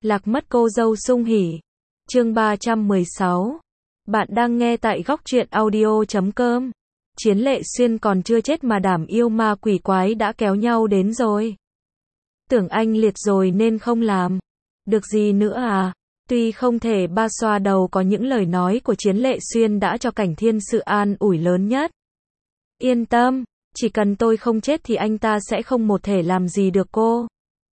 Lạc mất cô dâu Sung Hỉ. Chương 316. Bạn đang nghe tại góc truyện audio.com. Chiến Lệ Xuyên còn chưa chết mà đảm yêu ma quỷ quái đã kéo nhau đến rồi. Tưởng anh liệt rồi nên không làm. Được gì nữa à? Tuy không thể ba xoa đầu, có những lời nói của Chiến Lệ Xuyên đã cho Cảnh Thiên sự an ủi lớn nhất. Yên tâm, chỉ cần tôi không chết thì anh ta sẽ không một thể làm gì được cô.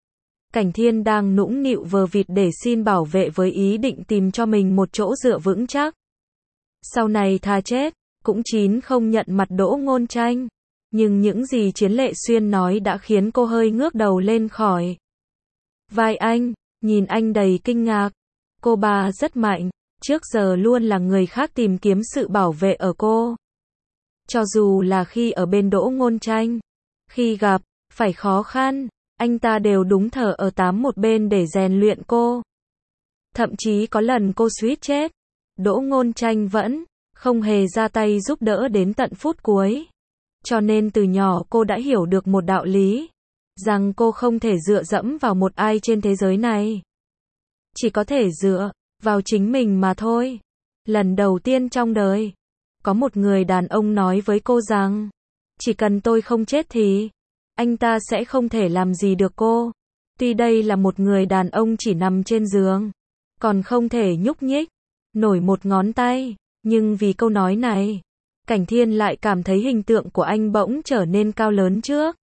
Cảnh Thiên đang nũng nịu vờ vịt để xin bảo vệ với ý định tìm cho mình một chỗ dựa vững chắc. Sau này thà chết, cũng chín không nhận mặt Đỗ Ngôn Tranh. Nhưng những gì Chiến Lệ Xuyên nói đã khiến cô hơi ngước đầu lên khỏi vai anh, nhìn anh đầy kinh ngạc. Cô bà rất mạnh, trước giờ luôn là người khác tìm kiếm sự bảo vệ ở cô. Cho dù là khi ở bên Đỗ Ngôn Tranh, khi gặp phải khó khăn, anh ta đều đúng thở ở tám một bên để rèn luyện cô. Thậm chí có lần cô suýt chết, Đỗ Ngôn Tranh vẫn không hề ra tay giúp đỡ đến tận phút cuối. Cho nên từ nhỏ cô đã hiểu được một đạo lý, rằng cô không thể dựa dẫm vào một ai trên thế giới này. Chỉ có thể dựa vào chính mình mà thôi. Lần đầu tiên trong đời, có một người đàn ông nói với cô rằng, chỉ cần tôi không chết thì anh ta sẽ không thể làm gì được cô. Tuy đây là một người đàn ông chỉ nằm trên giường, còn không thể nhúc nhích nổi một ngón tay, nhưng vì câu nói này, Cảnh Thiên lại cảm thấy hình tượng của anh bỗng trở nên cao lớn trước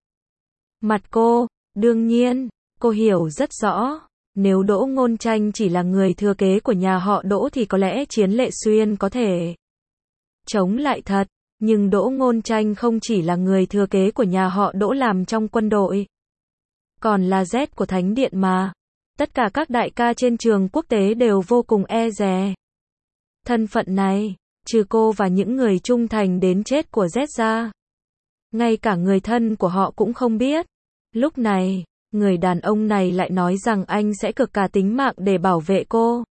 mặt cô. Đương nhiên, cô hiểu rất rõ, nếu Đỗ Ngôn Tranh chỉ là người thừa kế của nhà họ Đỗ thì có lẽ Chiến Lệ Xuyên có thể chống lại thật. Nhưng Đỗ Ngôn Tranh không chỉ là người thừa kế của nhà họ Đỗ làm trong quân đội, còn là Z của Thánh Điện mà. Tất cả các đại ca trên trường quốc tế đều vô cùng e dè thân phận này, trừ cô và những người trung thành đến chết của Z ra. Ngay cả người thân của họ cũng không biết. Lúc này, người đàn ông này lại nói rằng anh sẽ cược cả tính mạng để bảo vệ cô.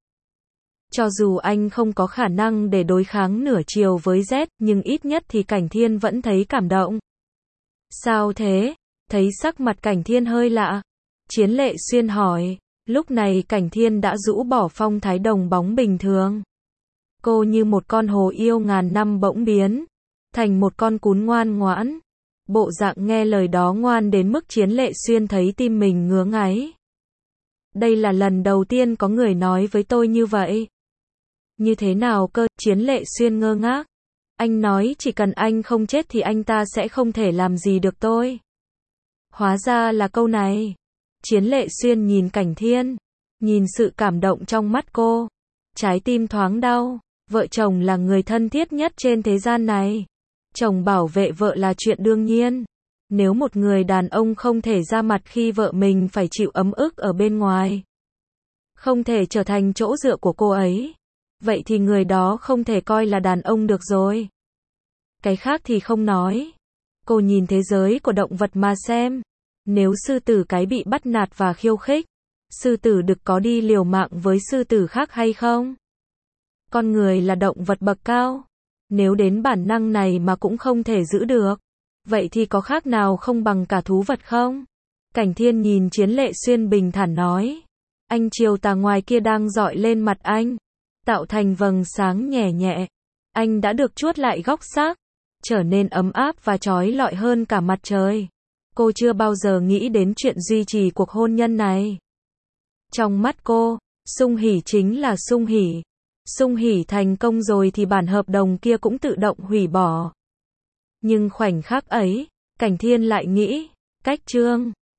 Cho dù anh không có khả năng để đối kháng nửa chiều với Z, nhưng ít nhất thì Cảnh Thiên vẫn thấy cảm động. Sao thế? Thấy sắc mặt Cảnh Thiên hơi lạ, Chiến Lệ Xuyên hỏi. Lúc này Cảnh Thiên đã rũ bỏ phong thái đồng bóng bình thường. Cô như một con hồ yêu ngàn năm bỗng biến thành một con cún ngoan ngoãn. Bộ dạng nghe lời đó ngoan đến mức Chiến Lệ Xuyên thấy tim mình ngứa ngáy. Đây là lần đầu tiên có người nói với tôi như vậy. Như thế nào cơ? Chiến Lệ Xuyên ngơ ngác. Anh nói chỉ cần anh không chết thì anh ta sẽ không thể làm gì được tôi. Hóa ra là câu này. Chiến Lệ Xuyên nhìn Cảnh Thiên, nhìn sự cảm động trong mắt cô, trái tim thoáng đau. Vợ chồng là người thân thiết nhất trên thế gian này. Chồng bảo vệ vợ là chuyện đương nhiên. Nếu một người đàn ông không thể ra mặt khi vợ mình phải chịu ấm ức ở bên ngoài, không thể trở thành chỗ dựa của cô ấy, vậy thì người đó không thể coi là đàn ông được rồi. Cái khác thì không nói. Cô nhìn thế giới của động vật mà xem. Nếu sư tử cái bị bắt nạt và khiêu khích, sư tử đực có đi liều mạng với sư tử khác hay không? Con người là động vật bậc cao. Nếu đến bản năng này mà cũng không thể giữ được, vậy thì có khác nào không bằng cả thú vật không? Cảnh Thiên nhìn Chiến Lệ Xuyên bình thản nói. Ánh chiều tà ngoài kia đang rọi lên mặt anh, tạo thành vầng sáng nhẹ nhẹ. Anh đã được chuốt lại góc sắc, trở nên ấm áp và chói lọi hơn cả mặt trời. Cô chưa bao giờ nghĩ đến chuyện duy trì cuộc hôn nhân này. Trong mắt cô, Sung Hỉ chính là Sung Hỉ. Sung Hỉ thành công rồi thì bản hợp đồng kia cũng tự động hủy bỏ. Nhưng khoảnh khắc ấy, Cảnh Thiên lại nghĩ, cách Trương